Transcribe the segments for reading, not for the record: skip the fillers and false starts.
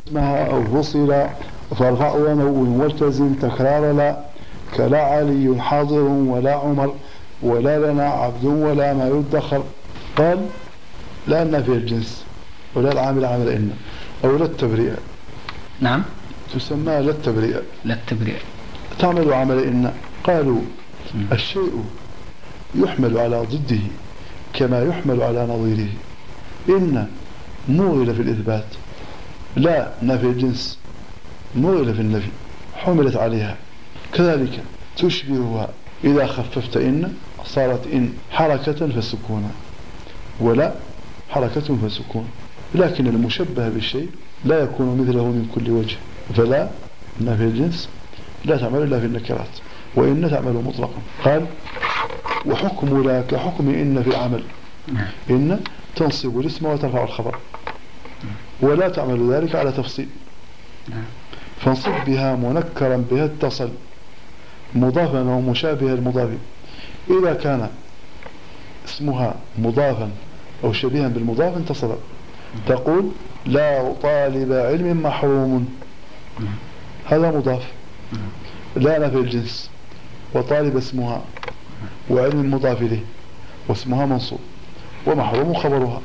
اسمها أو فصل فارفع ونو والتزم تكرار لا كلا علي حاضر ولا عمر ولا لنا عبد ولا ما يدخر. قال لا النافي الجنس ولا العامل عامل إن أو لا التبرئة. نعم تسمى لا التبرئة. لا التبرئة تعمل عمل إن. قالوا الشيء يحمل على ضده كما يحمل على نظيره. إن موغل في الإثبات، لا نافي الجنس موغل في النفي حملت عليها. كذلك تشبهها إذا خففت إن صارت إن حركة فسكونا ولا حركة فسكون، لكن المشبه بالشيء لا يكون مثله من كل وجه. فلا نافي الجنس لا تعمل إلا في النكرات وإن تعمل مطلقا. قال وحكم لا كحكم إن في العمل. إن تنصب الاسم وترفع الخبر ولا تعمل ذلك على تفصيل. فانصب بها منكرا بها اتصل مضافا أو مشابه المضاف. إذا كان اسمها مضافا أو شبيها بالمضاف انتصل. تقول لا طالب علم محروم، هذا مضاف. لا نفي الجنس وطالب اسمها وعلم مضاف له واسمها منصوب ومحروم خبرها.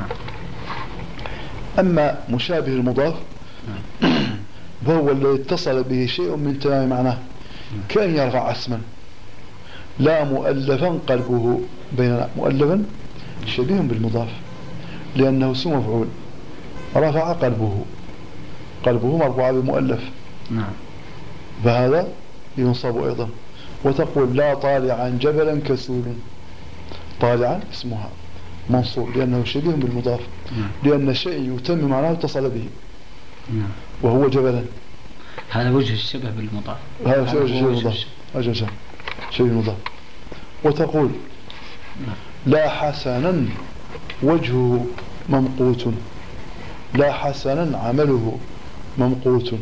أما مشابه المضاف فهو الذي اتصل به شيء من تمام معناه كأن يرفع اسما لا مؤلفا قلبه بيننا. مؤلفا شبيه بالمضاف لأنه اسم مفعول رفع قلبه مرفوع بمؤلف فهذا ينصب أيضا. وتقول لا طالعا جبلا كسول، طالعا اسمها منصوب لأنه شبيه بالمضاف لأن الشيء يتم معناه اتصل به وهو جبلا. هذا وجه الشبه بالمضاف. هذا وجه المضاف شبيه المضاف. وتقول لا حسنا وجهه ممقوت، لا حسنا عمله ممقوت.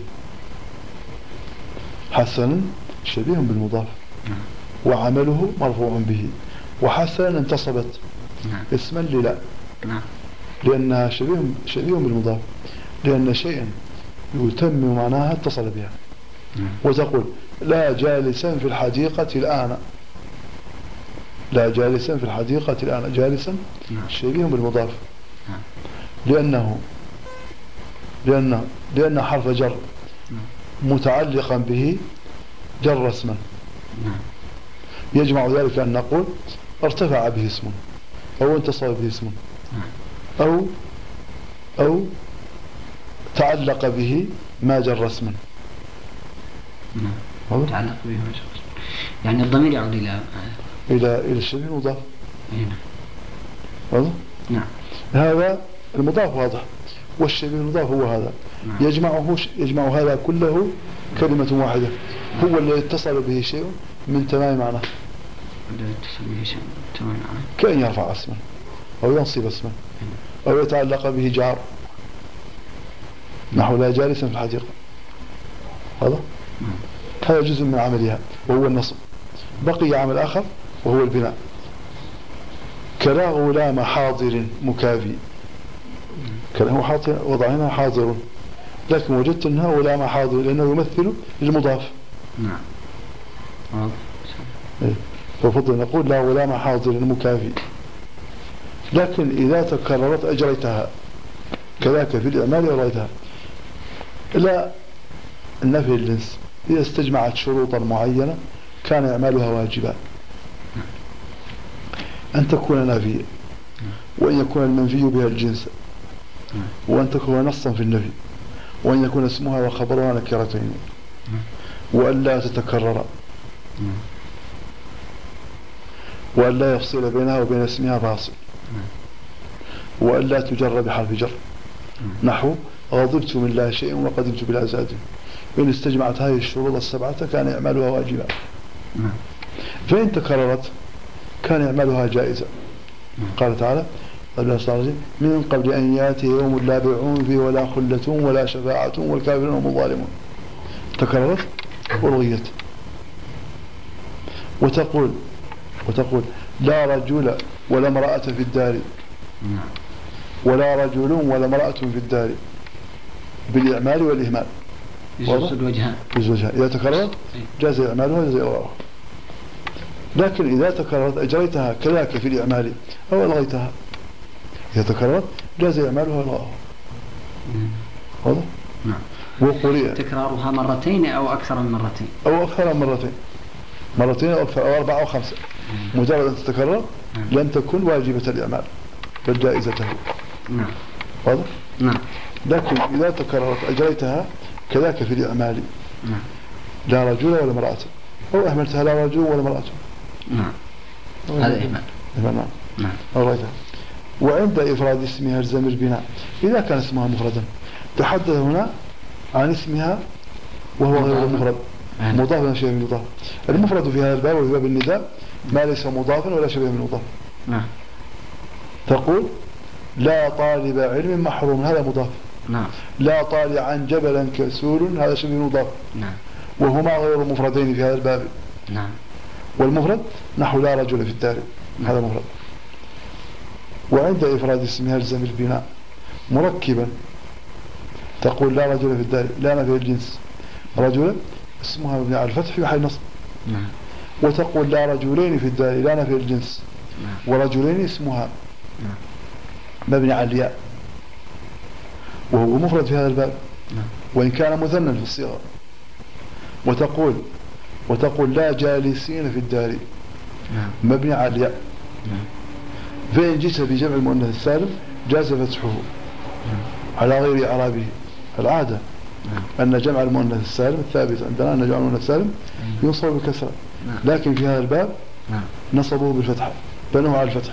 حسنا شبيه بالمضاف وعمله مرفوع به وحسنا انتصبت اسما للا لأنها شبيه بالمضاف لأن شيئا يتم معناها اتصل بها. وتقول لا جالسا في الحديقة الآن، لا جالسا في الحديقة الآن، جالسا شبيه بالمضاف لأن حرف جر متعلقا به جر اسما يجمع ذلك أن نقول ارتفع به اسم أو انتصب به اسم أو تعلق به ما جر اسما. تعلق به ما جر يعني الضمير يعود إلى الشبيه المضاف. واضح؟ نعم. هذا المضاف واضح والشبيه المضاف هو هذا. يجمع هذا كله كلمة واحدة هو الذي اتصل به شيء من تمام معناه كأن يرفع اسما أو ينصب اسما أو يتعلق به جار نحو لا جالسا في الحديقة. هذا جزء من عملها وهو النصب. بقي عمل آخر وهو البناء. كلا غلام حاضر مكافي، كلا حاضر وضعنا حاضر لكن وجدت أنها غلام حاضر لأنه يمثل للمضاف. ففضل نقول لا غلام حاضر مكافي. لكن إذا تكررت أجريتها كذاك في الإعمال أجريتها. لا النفي الجنس إذا استجمعت شروطا معينة كان إعمالها واجبا. أن تكون نافية وأن يكون المنفي بها الجنس وأن تكون نصا في النفي وأن يكون اسمها وخبرها نكرتين وأن لا تتكرر وأن لا يفصل بينها وبين اسمها فاصل وأن لا تجر بحرف جر نحو غضبت من لا شيء وقدمت بلا زاد. إن استجمعت هذه الشروط السبعة كان إعمالها واجبا. فإن تكررت كان إعمالها جائزا. قال تعالى من قبل أن يأتي يوم لا بيع فيه ولا خلة ولا شفاعة والكافرون هم الظالمون. تكررت ولغيت. وتقول لا رجل ولا امرأة في الدار ولا رجل ولا امرأة في الدار. بالإعمال والإهمال. يجوز الوجهان. إذا تكررت جاز إعمالها وجاز إغراءها. لكن إذا تكررت أجريتها كذاك في الإعمال أو ألغيتها. إذا تكررت جاز إعمالها وإغراءها. واضح؟ نعم. وقرئ تكرارها مرتين أو أكثر من مرتين. أو أكثر من مرتين أو أكثر أو 4 أو 5. مجرد أن تتكرر لن تكون واجبة الإعمال بل جائزته. نعم. واضح؟ نعم. لكن إذا تكررت أجريتها كذاك في الإعمال. نعم. لا رجل ولا امرأة أو أهملتها لا رجل ولا امرأة. نعم. هذا إهمال. نعم. نعم. أغريتها. وعند إفراد اسمها الزم البناء إذا كان اسمها مفردا. تحدث هنا عن اسمها وهو غير مفرد مضاف ولا شبيه من مضاف. المفرد في هذا الباب وفي باب النداء ما ليس مضافا ولا شبيه من مضاف. نعم. تقول لا طالب علم محروم هذا مضاف. نعم. لا طالعا جبلا كسول هذا شبيه مضاف. نعم. وهما غير مفردين في هذا الباب. نعم. والمفرد نحو لا رجل في الدار. نعم. هذا مفرد. وعند إفراد اسمها الزم البناء مركبا تقول لا رجل في الدار لا نفي الجنس رجل اسمها مبني على الفتح في محل نصب. نعم. وتقول لا رجلين في الدار لا نفي الجنس. نعم. ورجلين اسمها نعم. مبني على الياء وهو مفرد في هذا الباب. نعم. وإن كان مثنى في الصيغة. وتقول لا جالسين في الدار. نعم. مبني على الياء. نعم. فإن جئت بجمع المؤنث السالم جاز فتحه. نعم. على غير إعرابه. العادة أن جمع المؤنث السالم الثابت عندنا أن جمع المؤنث السالم ينصب بكسرة. لكن في هذا الباب نصبوه بالفتحة بنوه على الفتح.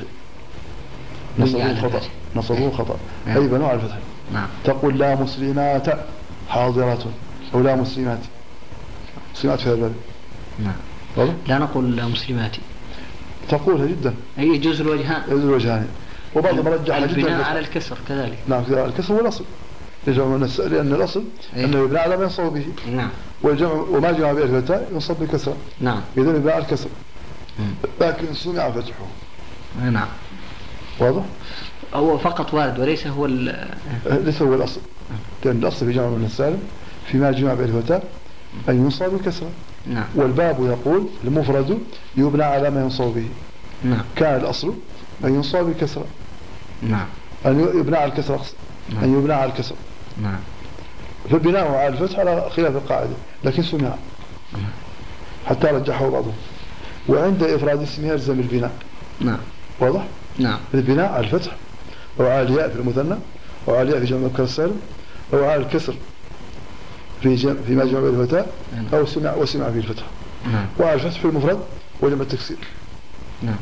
نصبوه خطأ أي بنوه على الفتح. تقول لا مسلمات حاضرات أو لا مسلمات مسلمات في هذا الباب. لا نقول لا مسلمات تقولها جدا أي يجوز الوجهان. يجوز الوجهان وبعضهم رجعها جدا البناء على الكسر كذلك. نعم الكسر هو الأصل لأن الأصل أنه يبنى على ما ينصب به. نعم. وما جمع به الفتاء ينصب بكسرة. نعم. إذن يبنى على الكسر لكن سمع فتحه. نعم. واضح؟ هو فقط وارد وليس هو ليس هو الأصل لأن الأصل في جمع من السالم فيما جمع به الفتاء أن ينصب بكسرة. نعم. والباب يقول المفرد يبنى على ما ينصب به. نعم. كان الأصل أن ينصب بكسرة. نعم. أن يبنى على الكسرة. نعم. أن يبنى على الكسر. نعم. فالبناء على الفتح على خلاف القاعدة لكن سمع حتى رجحه بعضهم. وعند إفراد اسمها يلزم البناء. نعم. واضح؟ نعم. البناء على الفتح أو على الياء في المثنى أو على الياء في جمع المذكر السالم أو على الكسر فيما جمع به الفتاء أو وسمع به الفتح. نعم. وعلى الفتح في المفرد وجمع التكسير. نعم.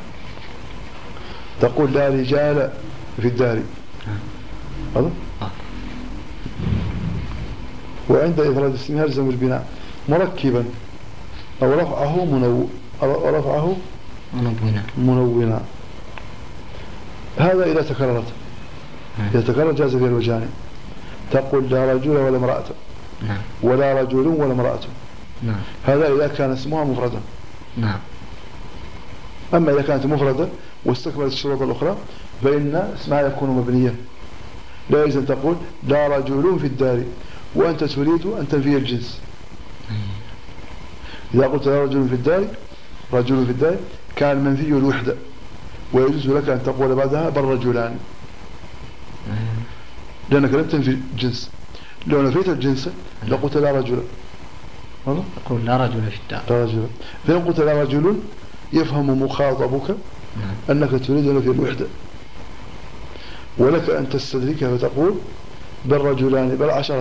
تقول لا رجال في الدار. هذا؟ وعند إفراد اسمها يلزم البناء مركبا أو رفعه منونا. هذا إذا تكررت. إذا تكرر جاز فيها الوجهان. تقول لا رجل ولا امرأة. نعم. ولا رجل ولا امرأة. نعم. هذا إذا كان اسمها مفردا. نعم. أما إذا كانت مفردة واستكملت الشروط الأخرى فإن اسمها يكون مبنيا. لا يلزم تقول لا رجل في الدار وأنت تريد أن تنفي الجنس. إذا قلت لا رجل في الدار رجل في الدار كان منفي الوحدة ويجوز لك أن تقول بعدها بل رجلان لأنك لم تنفي الجنس. لو نفيت الجنس لقلت لا رجل. أقول لا رجل في الدار. لا رجل. فإن قلت لا رجل يفهم مخاطبك أنك تريد أن تنفي الوحدة ولك أن تستدركها فتقول بل رجلان بل 10.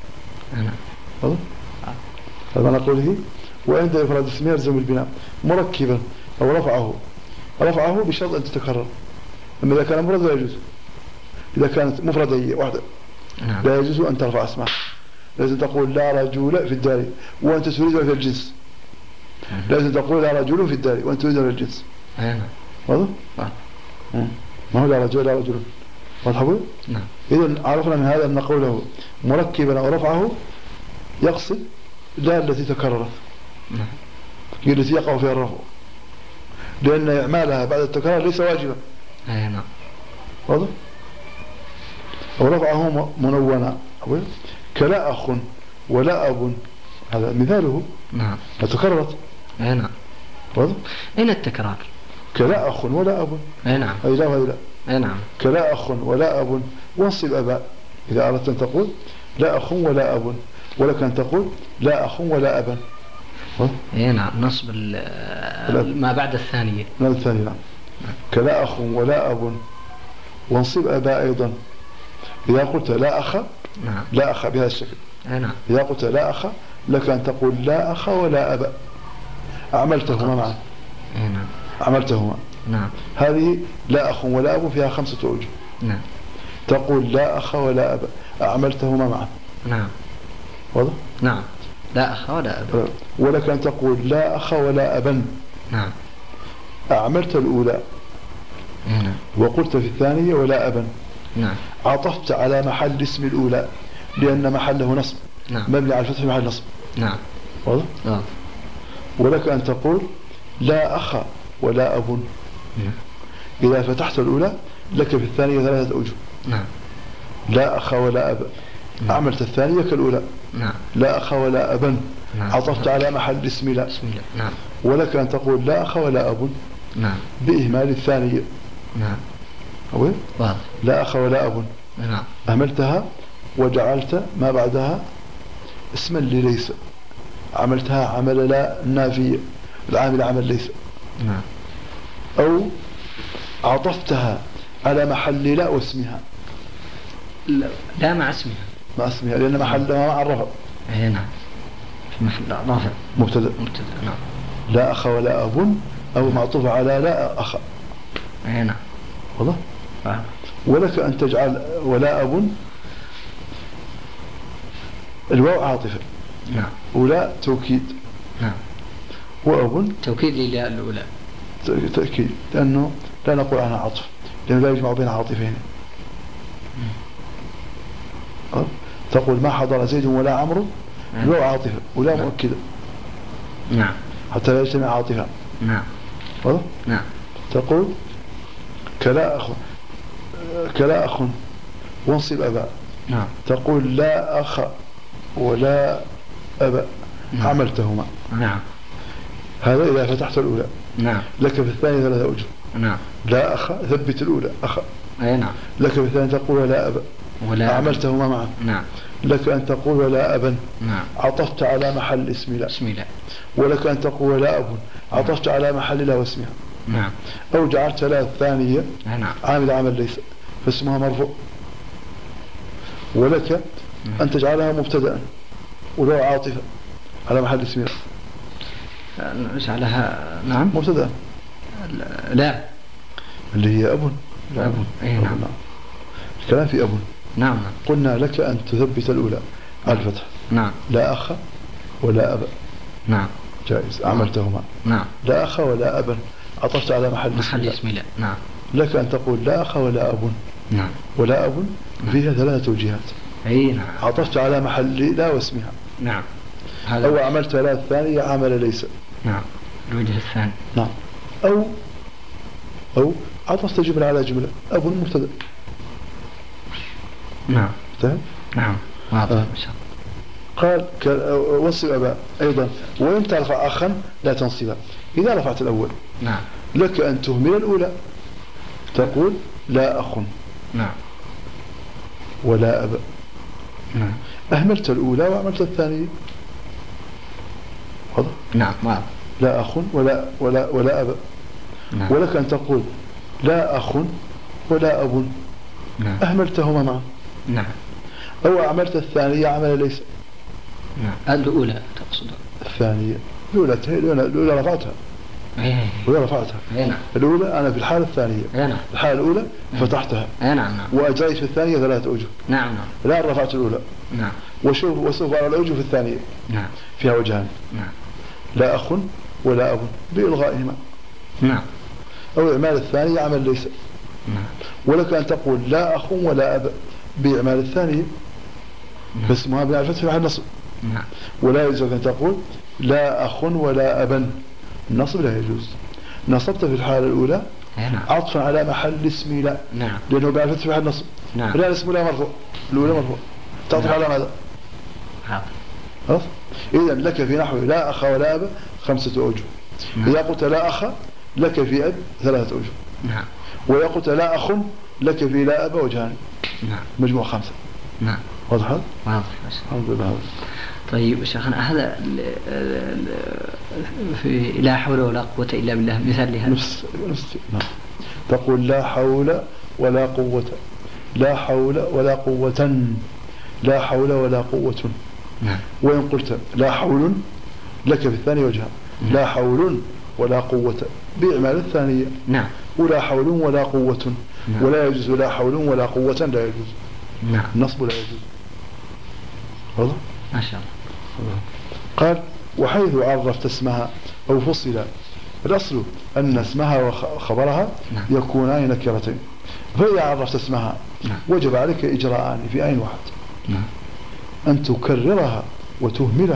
هذا نقوله. وعند إفراد اسمه يلزم البناء مركبا أو رفعه بشرط أن تتكرر. أما إذا كان مفرد لا يجوز. إذا كانت مفردة واحدة لا يجوز أن ترفع اسمها. لازم تقول لا رجل في الدار وأنت تريد في الجنس. لازم تقول لا رجل في الدار وأنت تريد في الجنس. واضح؟ ما هو لا رجل واضح؟ نعم. إذن عرفنا من هذا أن قوله مركبا أو رفعه يقصد لا التي تكررت. نعم. هي التي يقع فيها الرفع لأن إعمالها بعد التكرار ليس واجبا. نعم. واضح؟ أو رفعه منونا كلا أخ ولا أب، هذا مثاله. نعم. تكررت. أي نعم. واضح؟ أين التكرار؟ كلا أخ ولا أب. أي نعم. أي لا وهي لا. أي نعم. كلا أخ ولا أب وانصب أبا، إذا أردت أن تقول لا أخ ولا أب، ولك أن تقول لا أخ ولا أبا. أي نعم. نصب ما بعد الثانية. نعم الثانية. نعم. كلا أخ ولا أب وانصب أبا أيضا، إذا قلت لا أخ. نعم. لا أخ بهذا الشكل. أي نعم. إذا قلت لا أخ لك أن تقول لا أخ ولا أبا، أعملتهما معا. أي نعم. عملتهما. نعم. هذه لا أخ ولا أب فيها 5 أوجه. نعم. تقول لا أخ ولا أب أعملتهما معا. نعم. واضح؟ نعم. لا أخ ولا أب. ولك أن تقول لا أخ ولا أبا. نعم. أعملت الأولى. نعم. وقلت في الثانية ولا أبا. نعم. عطفت على محل اسم الأولى لأن محله نصب. نعم. مبني على الفتح في محل نصب. نعم. واضح؟ نعم. ولك أن تقول لا أخ ولا أب. نعم. إذا فتحت الأولى لك في الثانية 3 أوجه. نعم. لا أخ ولا أب. نعم. أعملت الثانية كالأولى. نعم. لا أخ ولا أبا. نعم. عطفت على محل اسم لا. بسم الله. نعم. ولك أن تقول لا أخ ولا أب. نعم. بإهمال الثانية. نعم. أوي؟ واضح. لا أخ ولا أب. نعم. أهملتها وجعلت ما بعدها اسما لليس، عملتها عمل لا النافية، العامل عمل ليس. نعم. أو عطفتها على محل لا واسمها. لا مع اسمها. مع اسمها لأن محلها مع الرفع. أي نعم. في محل رافع. مبتدأ. نعم. لا أخ ولا أب، أو معطوف على لا أخ. أي نعم. واضح؟ ولك أن تجعل ولا أب الواو عاطفة. نعم. ولا توكيد. نعم. وأب توكيد للياء الأولى. تأكيد، لأنه لا نقول عنها عطف، لأنه لا يجمع بين عاطفين. تقول ما حضر زيد ولا عمرو، الواو عاطفة ولا مؤكدة. نعم. حتى لا يجتمع عاطفة. نعم. واضح؟ نعم. تقول كلا أخ وانصب أبا. نعم. تقول لا أخ ولا أبا. نعم. عملتهما. نعم. هذا إذا فتحت الأولى. نعم. لك في الثانية 3 أوجه. نعم. لا أخ ثبت الأولى أخ. أي نعم. لك في الثانية تقول لا أبا. ولا عملتهما معا. نعم. لك أن تقول ولا أبا. نعم. عطفت على محل اسم لا. بسم الله. ولك أن تقول لا أب. عطفت على محل لا واسمها. نعم. أو جعلت لا الثانية نعم. عامل عمل ليس فاسمها مرفوع. ولك أن تجعلها مبتدأ ولو عاطفة على محل اسم لا. نجعلها نعم مبتدأ. لا اللي هي أب. أب. أي نعم. الكلام في أب. نعم. قلنا لك أن تثبت الأولى على الفتح. نعم. لا أخ ولا أبا. نعم. جائز. عملتهما. نعم. لا أخ ولا أبا عطفت على محل اسم لا. نعم. لك أن تقول لا أخ ولا أب. نعم. ولا أب فيها 3 توجيهات. أي نعم. عطفت على محل لا واسمها. نعم. أو عملت لا الثانية عمل ليس. نعم. الوجه الثاني. نعم. أو عطفت جملة على جملة. أب مبتدأ. نعم. فهم؟ نعم. واضح. قال وصل أبا أيضا. وإن ترفع أخا لا تنصبها إذا رفعت الأول. نعم. لك أن تهمل الأولى تقول لا أخ. نعم. ولا أبا. نعم. أهملت الأولى وعملت الثانية. واضح؟ نعم. واضح. لا أخ ولا أبا. نعم. ولك أن تقول لا أخ ولا أب. نعم. أهملتهما معا. نعم. أو عملت الثانية عمل ليس. نعم. الأولى تقصد. الثانية الأولى رفعتها. الأولى رفعتها. نعم. الأولى أنا في الحالة الثانية. نعم. الحالة الأولى فتحتها. نعم. وأجريت في الثانية 3 أوجه. نعم. الآن رفعت الأولى. نعم. وسوف أرى الأوجه في الثانية. نعم. فيها وجهان. نعم. لا أخ ولا أب بإلغائهما. نعم. أو إعمال الثانية عمل ليس. نعم. ولك أن تقول لا أخ ولا أب بإعمال الثانية. نعم. بس ما بنعرفت في محل نصب. نعم. ولا يجوز أن تقول لا أخ ولا أبا. النصب لا يجوز. نصبت في الحالة الأولى نعم. عطفا على محل اسم لا. نعم. لأنه بنعرفت في محل نصب. نعم. لا اسم لا مرفوع. الأولى مرفوع. تعطف على ماذا؟ هذا. إذا لك في نحو لا أخ ولا أب 5 أوجه. إذا قلت لا أخ لك في أب 3 أوجه. نعم. وإذا قلت لا أخ لك في لا أب وجهان. نعم. مجموع 5. نعم. واضح هذا؟ واضح. الحمد لله. طيب شيخنا هذا في لا حول ولا قوة إلا بالله مثال لهذا. نفس نعم. تقول لا حول ولا قوة، لا حول ولا قوة، لا حول ولا قوة. نعم. وإن قلت لا حول لك في الثاني وجهان. نعم. لا حول ولا قوة بإعمال الثانية. نعم. ولا حول ولا قوة. نعم. ولا يجوز لا حول ولا قوة، لا يجوز. نعم. النصب لا يجوز. واضح؟ ما شاء الله. قال وحيث عرفت اسمها أو فصل، الأصل أن اسمها وخبرها نعم. يكونان نكرتين، فإذا عرفت اسمها نعم. وجب عليك إجراءان في آن واحد. نعم. أن تكررها وتهملها.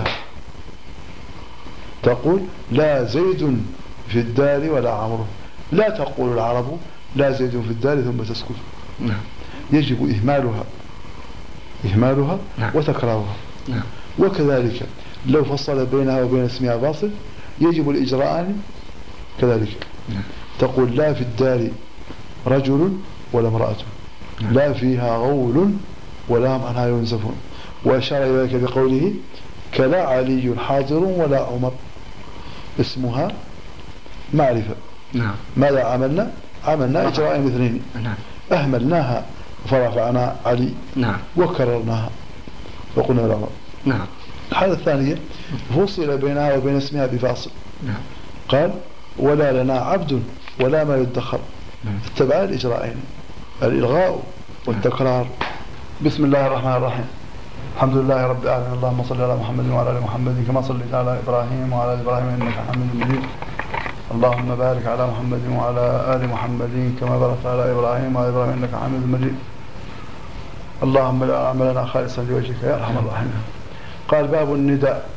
تقول لا زيد في الدار ولا عمرو، لا تقول العرب لا زيد في الدار ثم تسكت. نعم. يجب إهمالها نعم. وتكرارها. نعم. وكذلك لو فصل بينها وبين اسمها فاصل يجب الإجراءان كذلك. نعم. تقول لا في الدار رجل ولا امرأة. نعم. لا فيها غول ولا هم عنها ينزفون. وأشار إلى ذلك بقوله كلا علي حاضر ولا عمر. اسمها معرفة. نعم. ماذا عملنا؟ عملنا إجراء مثلين. نعم. أهملناها فرفعنا علي. نعم. وكررناها وقلنا لا عمر. نعم. الحالة الثانية فصل بينها وبين اسمها بفاصل. نعم. قال ولا لنا عبد ولا ما يدخر. نعم. اتبع الإجراءين، الإلغاء والتكرار. بسم الله الرحمن الرحيم. الحمد لله رب العالمين، اللهم صل على محمد وعلى ال محمد كما صليت على إبراهيم وعلى ال إبراهيم إنك حميد مجيد. اللهم بارك على محمد وعلى آل محمد كما باركت على إبراهيم وعلى إبراهيم إنك حميد مجيد. اللهم اجعل أعمالنا خالصا لوجهك يا أرحم الراحمين. قال باب النداء.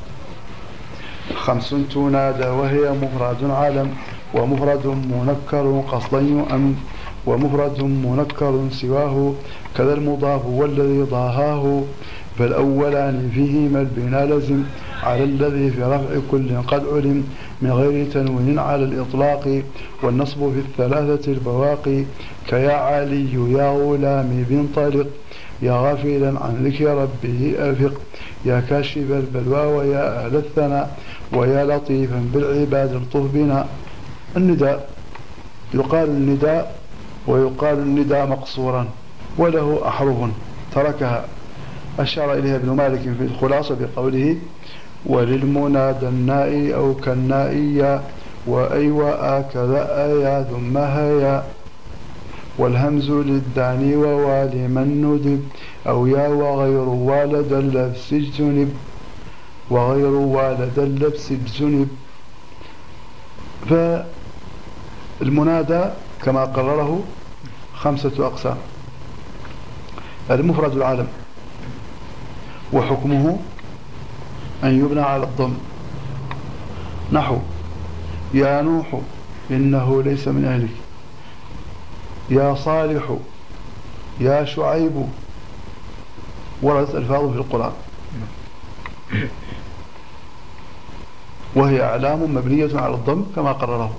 5 تنادى وهي مفرد علم ومفرد منكر قصدا يؤم ومفرد منكر سواه كذا المضاف والذي ضاهاه. فالأولان فيهما البناء لزم على الذي في رفع كل قد علم من غير تنوين على الإطلاق والنصب في الثلاثة البواقي كيا علي يا غلامي بانطلق يا غافلا عن ذكر ربه أفق يا كاشف البلوى ويا أهل الثناء ويا لطيفا بالعباد الطف بنا. النداء يقال النداء ويقال النداء مقصورا وله أحرف تركها. أشار إليها ابن مالك في الخلاصة بقوله وللمنادى النائي أو كالنائية وأي وآكذا آيا ثم هيا والهمز للداني ووالي من ندب أو يا وغير والد اللبس اجتنب وغير والد اللبس اجتنب. فالمنادى كما قرره 5 أقسام. المفرد العالم وحكمه أن يبنى على الضم نحو يا نوح إنه ليس من أهلك يا صالح يا شعيب. وردت ألفاظ في القرآن وهي أعلام مبنية على الضم كما قرره.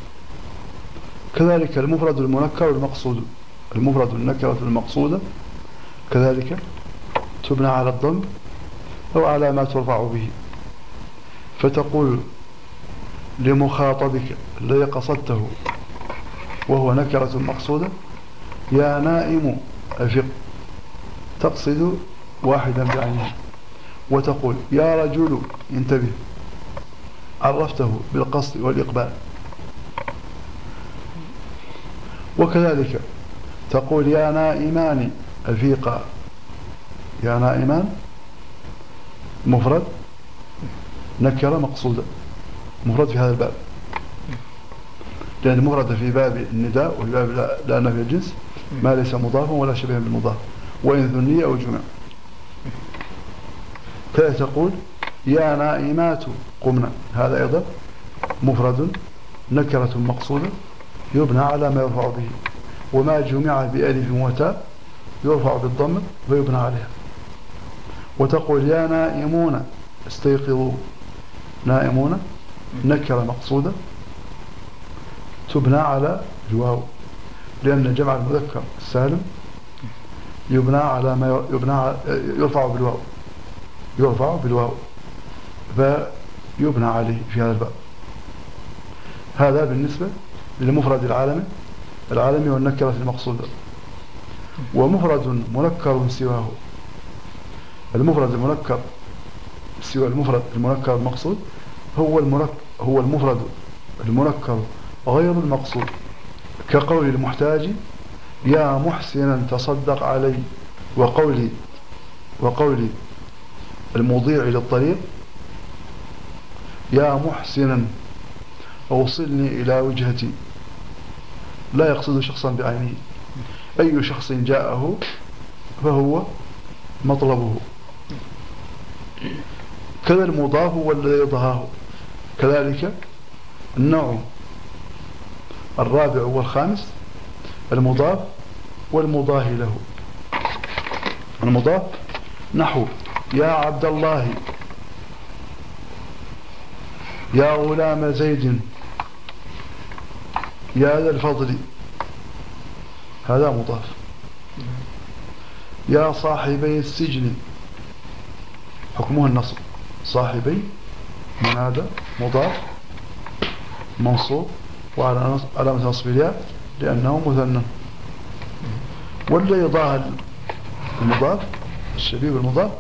كذلك المفرد المنكر المقصود، المفرد النكرة المقصودة كذلك تبنى على الضم أو على ما ترفع به. فتقول لمخاطبك الذي قصدته وهو نكرة مقصودة يا نائم أفق، تقصد واحدا بعينه. وتقول يا رجل انتبه، عرفته بالقصد والإقبال. وكذلك تقول يا نائمان أفيقا، يا نائمان مفرد نكرة مقصودة، مفرد في هذا الباب، لأن المفرد في باب النداء وفي باب لا نفي الجنس ما ليس مضافا ولا شبيها بالمضاف وإن ذنية أو جمع. كذلك تقول يا نائمات قمنا، هذا أيضا مفرد نكرة مقصودة يبنى على ما يرفع به، وما جمع بألف وتاء يرفع بالضم ويبنى عليها. وتقول يا نائمون استيقظوا. نائمون نكرة مقصودة تبنى على الواو، لأن جمع المذكر السالم يبنى على ما يرفع بالواو فيبنى عليه في هذا الباب. هذا بالنسبة للمفرد العالمي والنكرة المقصودة. ومفرد منكر سواه، المفرد المنكر سوى المفرد المنكر المقصود هو المفرد المنكر غير المقصود، كقول المحتاج يا محسنا تصدق علي، وقولي المضيع للطريق يا محسنا أوصلني إلى وجهتي، لا يقصد شخصا بعينه، أي شخص جاءه فهو مطلبه. كذا المضاف والذي ضهاه. كذلك النوع الرابع والخامس المضاف والمضاه له. المضاف نحو يا عبد الله، يا غلام زيد، يا ذا الفضل، هذا مضاف. يا صاحبي السجن حكمه النصب، صاحبي منادى مضاف منصوب وعلى علامة نصب الياء لأنه مثنى. والذي ضاه المضاف الشبيه بالمضاف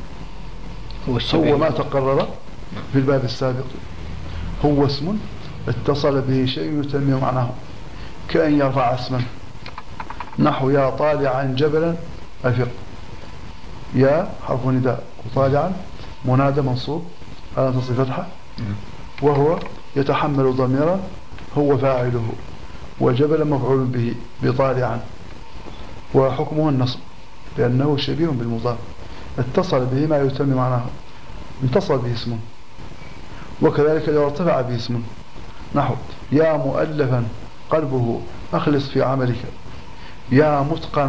هو ما تقرر في الباب السابق، هو اسم اتصل به شيء يتمم معناه، كأن يرفع اسما نحو يا طالعا جبلا أفق. يا حرف نداء وطالعا منادى منصوب على نصب فتحة، وهو يتحمل ضميرا هو فاعله، وجبلا مفعول به بطالعا، وحكمه النصب لأنه شبيه بالمضاف اتصل به ما يتم معناه، انتصل به اسمه. وكذلك لو ارتفع به اسمه نحو يا مؤلفا قلبه أخلص في عملك، يا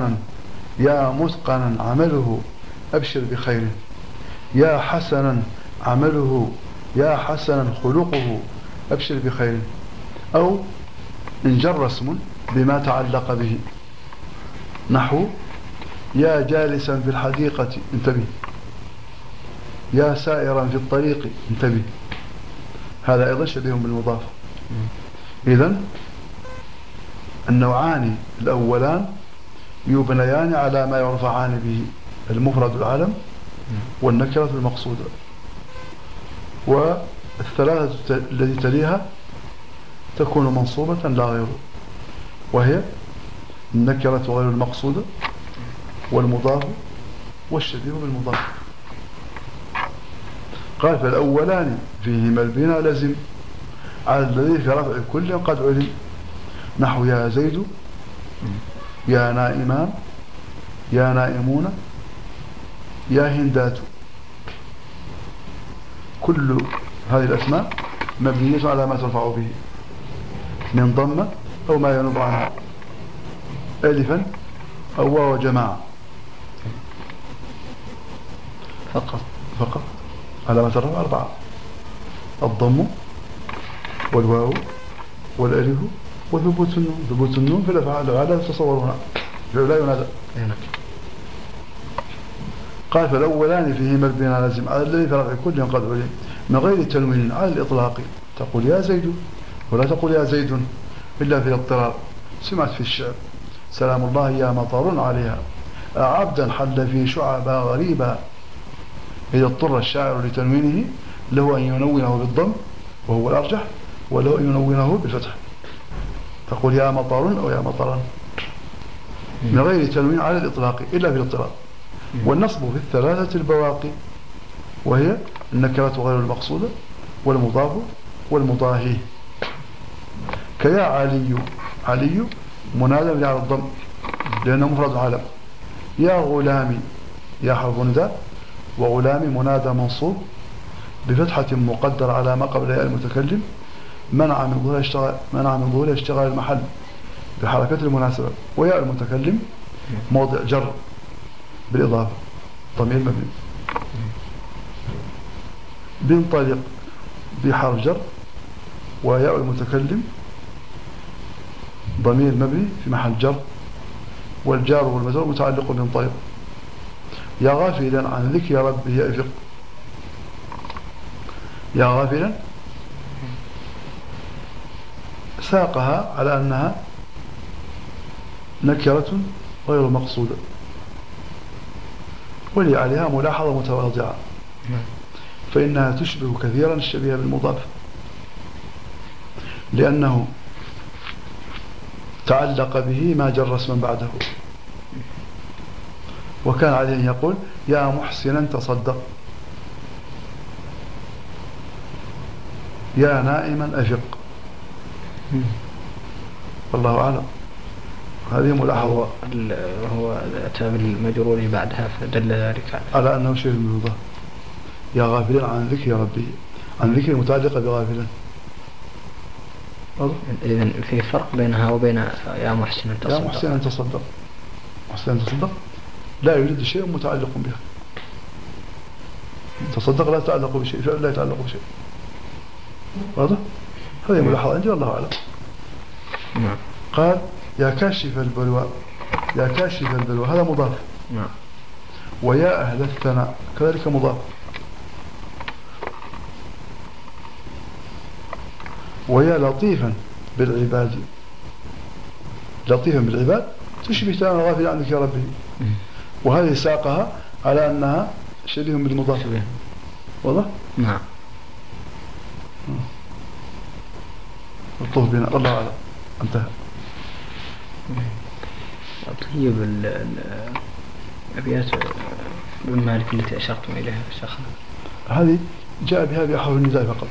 متقنا عمله أبشر بخير، يا حسنا عمله، يا حسنا خلقه أبشر بخير. أو إن جر اسم بما تعلق به نحو يا جالسا في الحديقة انتبه، يا سائرا في الطريق انتبه، هذا أيضا شبيه بالمضاف. إذن النوعان الأولان يبنيان على ما يرفعان به، المفرد العلم والنكرة المقصودة. والثلاثة التي تليها تكون منصوبة لا غير، وهي النكرة غير المقصودة والمضاف والشبيه بالمضاف. قال فالأولان فيهما البناء لزم على الذي في رفع كل قد علم نحو يا زيد، يا نائمان، يا نائمون، يا هندات. كل هذه الأسماء مبنية على ما ترفع به من ضمة أو ما ينوب عنها، ألفا أو واو جماعة فقط على ما ترفع 4: الضم والواو والألف وثبوت النون. ثبوت النون في الأفعال لا تتصورونها، لا ينادى. قال فالأولان فيهما البناء لازم على الذي في رفع كل قد علم من غير تنوين على الإطلاق، تقول يا زيد ولا تقول يا زيد إلا في الاضطرار. سمعت في الشعر سلام الله يا مطر عليها، عبدا حل في شعبا غريبا. إذا اضطر الشاعر لتنوينه له أن ينونه بالضم وهو الأرجح، وله أن ينونه بالفتح، تقول يا مطر أو يا مطرا من غير تنوين على الإطلاق إلا في الاضطرار. والنصب في الثلاثة البواقي، وهي النكرة غير المقصودة والمضاف والمضاهي. كيا علي، علي منادى على الضم لأنه مفرد علم. يا غلامي، يا حرف نداء وغلامي منادى منصوب بفتحة مقدر على ما قبل ياء المتكلم منع من ظهور اشتغال المحل بحركة المناسبة، وياء المتكلم موضع جر بالإضافة ضمير مبني. بينطلق بحرف جر، وياء المتكلم ضمير مبني في محل جر، والجار والمجرور متعلق بينطلق. يا غافلا عن ذكر ربه أفق. يا غافلا ساقها على أنها نكرة غير مقصودة، ولي عليها ملاحظة متواضعة، فإنها تشبه كثيرا الشبيه بالمضاف، لأنه تعلق به ما جر اسما بعده، وكان عليه أن يقول يا محسنا تصدق، يا نائما أفق. والله أعلم. هذه ملاحظة. هو أتى بالمجرور بعدها فدل ذلك على أنه شيء من المضاف. يا غافلا عن ذكر ربه، عن ذكر متعلقة بغافلا. إذن في فرق بينها وبين يا محسن تصدق. يا محسن تصدق، محسن تصدق لا يوجد شيء متعلق بها. تصدق لا يتعلق بشيء، فعل لا يتعلق بشيء. واضح؟ هذه ملاحظة عندي والله أعلم. نعم. قال يا كاشف البلوى، يا كاشف البلوى هذا مضاف. نعم. ويا أهل الثناء كذلك مضاف. ويا لطيفا بالعباد، لطيفا بالعباد تشبه تماما غافل عن ذكر ربه، وهذه ساقها على أنها شبيه بالمضاف. واضح؟ نعم. الطوف بنا الله أعلم. انتهى. طيب الأبيات ابن مالك التي أشرتم إليها في الشيخ هذه جاء بها بأحرف النداء فقط،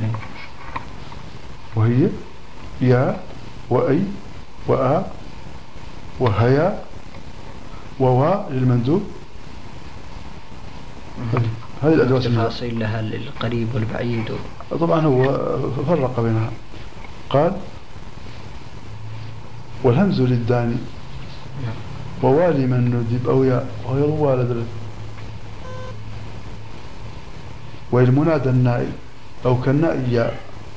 وهي يا وأي وآ وهيا ووا للمندوب. هذه الأدوات التفاصيل لها القريب والبعيد. طبعا هو فرق بينها. قال والهمز للداني ووالي من ندب أو يا غير والد، والمنادى النائي أو كالنائي يا،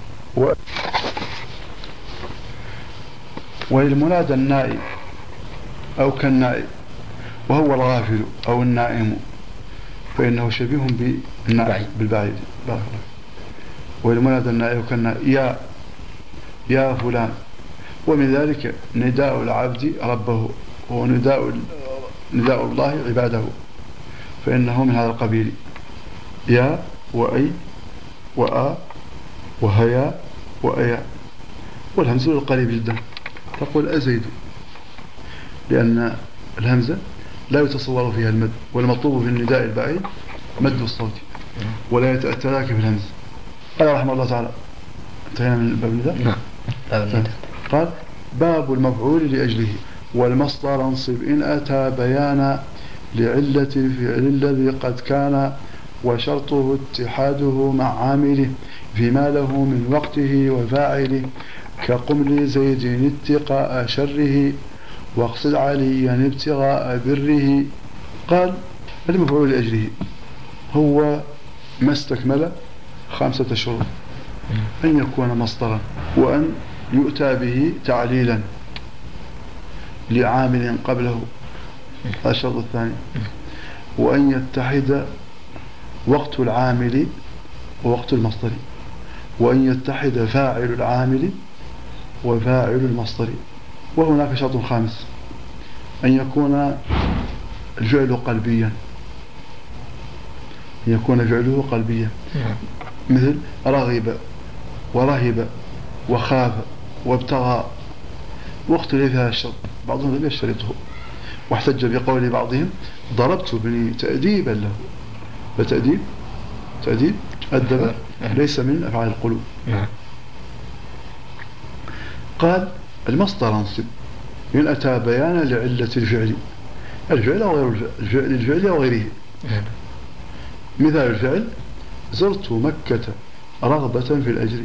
والمنادى النائي أو كالنائي وهو الغافل أو النائم، فإنه شبيه بالبعيد. والمنادى النائي أو كالنائي يا فلان. ومن ذلك نداء العبد ربه، ونداء الله عباده، فإنه من هذا القبيل. يا وأي وآ وهيا وأيا. والهمزة القريب جدا، تقول أزيد، لأن الهمزة لا يتصور فيها المد، والمطلوب في النداء البعيد مد الصوت ولا يتأتى لك في الهمزة. قال رحمه الله تعالى. انتهينا من باب النداء. نعم. باب النداء. قال باب المفعول لأجله. والمصدر انصب إن أتى بيانا لعلة الفعل الذي قد كان، وشرطه اتحاده مع عامله فيما له من وقته وفاعله، كقم لزيد اتقاء شره واقصد عليا ابتغاء بره. قال المفعول لأجله هو ما استكمل 5 شروط: أن يكون مصدرا، وأن يؤتى به تعليلا لعامل قبله، هذا الشرط الثاني، وأن يتحد وقت العامل ووقت المصدر، وأن يتحد فاعل العامل وفاعل المصدر. وهناك شرط خامس: أن يكون الفعل قلبيا، أن يكون فعله قلبيا، مثل رغب ورهب وخاف وابتغى. واختلف هذا الشرط، بعضهم لم يشترطه، واحتج بقول بعضهم ضربت بني تأديبا له. تأديب أدب ليس من أفعال القلوب. قال المصدر انصب إن أتى بيانا لعلة الفعل، الفعل أو غير الفعل أو غيره. مثال الفعل: زرت مكة رغبة في الأجر،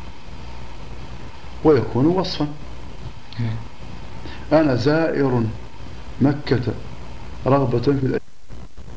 ويكون وصفا. أنا زائر مكة رغبة في الأجر.